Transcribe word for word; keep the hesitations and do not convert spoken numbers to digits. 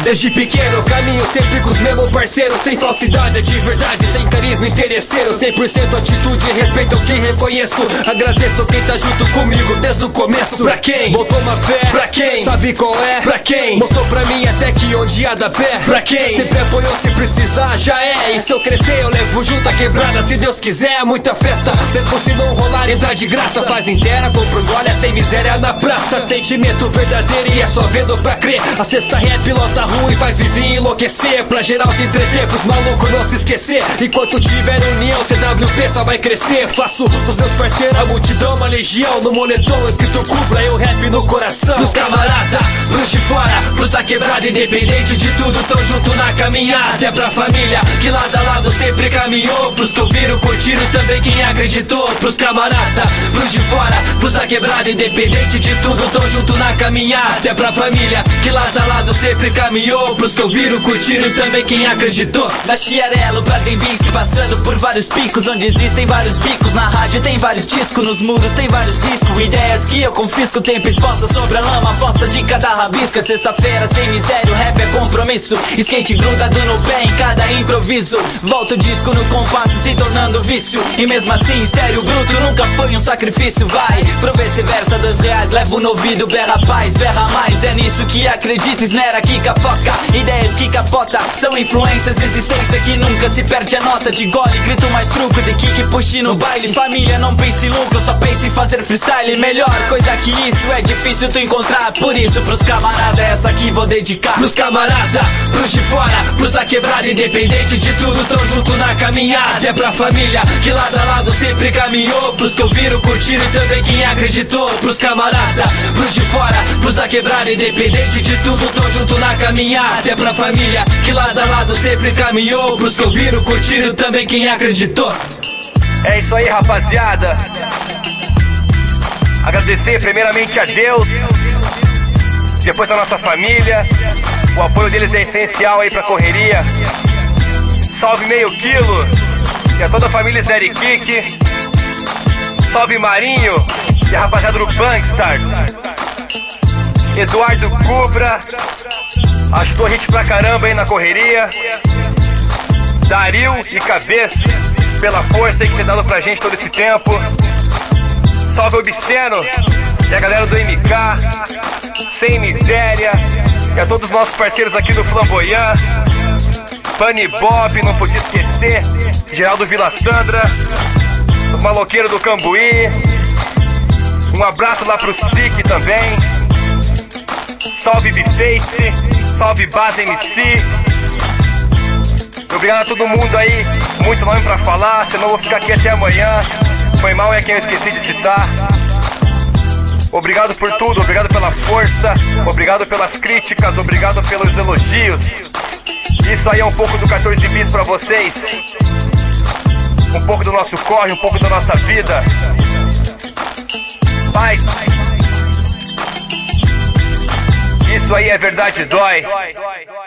Desde pequeno, caminho sempre com os mesmos parceiros. Sem falsidade, é de verdade, sem carisma interesseiro. Cem por cento atitude e respeito ao que reconheço. Agradeço quem tá junto comigo desde o começo. Pra quem botou uma fé, pra quem sabe qual é, pra quem mostrou pra mim até que onde ia dar pé, pra quem sempre apoiou se precisar, já é. E se eu crescer eu levo junto a quebrada, se Deus quiser. Muita festa, mesmo se não rolar e dá de graça. Faz inteira, compra um gole, sem miséria na praça. Sentimento verdadeiro e é só vendo pra crer. A cesta rap lota ruim, faz vizinho enlouquecer. Pra geral se entreter, pros malucos não se esquecer. Enquanto tiver união, C W P só vai crescer. Faço dos meus parceiros a multidão, uma legião. No moletom escrito cubra, eu rap no coração. Pros camarada, pros de fora, pros da quebrada. Independente de tudo, tão junto na caminhada. É pra família que lado a lado sempre caminhou. Pros que ouviram, curtiram também quem acreditou. Pros camarada, pros de fora, pros da quebrada. Independente de tudo, tão junto na caminhada. É pra família que lado a lado sempre caminhou. Pros que ouviram, curtiram também quem acreditou. Da Chiarello pra Dembinski, passando por vários picos, onde existem vários bicos. Na rádio tem vários discos, nos muros tem vários riscos. Ideias que eu confisco, tempo exposta sobre a lama, força de cada rabisca. Sexta-feira sem miséria, o rap é compromisso. Skate grudado no pé em cada improviso. Volta o disco no compasso se tornando vício. E mesmo assim estéreo bruto nunca foi um sacrifício. Vai, pro vice-versa, dois reais, levo no ouvido. Berra paz, berra mais, é nisso que acredita. Esnera, quica, foca, ideias que capota. São influências, existência que nunca se perde a nota. De gole, grito mais truco, de kick, puxe no baile. Família, não pense em lucro, só pense em fazer freestyle. Melhor coisa que isso é difícil tu encontrar. Por isso pros camarada, essa aqui vou dedicar. Pros camarada, pros de fora, pros da quebrada. Independente de tudo, tão junto na caminhada. É pra família que lado a lado sempre caminhou. Pros que ouviram, curtiram e também quem acreditou. Pros camarada, pros de fora, pros da quebrada. Independente de tudo, tão junto na caminhada. É pra família que lado a lado sempre caminhou. Pros que ouviram, curtiram também quem acreditou. É isso aí, rapaziada. Agradecer primeiramente a Deus, depois a nossa família. O apoio deles é essencial aí pra correria. Salve Meio Quilo e a toda a família Zeri Kick. Salve Marinho e a rapaziada do Bankstars. Eduardo Cubra ajudou a gente pra caramba aí na correria. Dario e Cabeça, pela força aí que tem dado pra gente todo esse tempo. Salve Obsceno e a galera do M K, Sem Miséria, e a todos os nossos parceiros aqui do Flamboyant, Bunny Bob, não podia esquecer, Geraldo Vila Sandra, os maloqueiros do Cambuí. Um abraço lá pro Sick também. Salve B-Face, salve Base M C. Obrigado a todo mundo aí, muito nome pra falar, senão eu vou ficar aqui até amanhã. Foi mal é quem eu esqueci de citar. Obrigado por tudo, obrigado pela força, obrigado pelas críticas, obrigado pelos elogios. Isso aí é um pouco do quatorze bis pra vocês. Um pouco do nosso corre, um pouco da nossa vida. Paz. Isso aí é verdade, dói.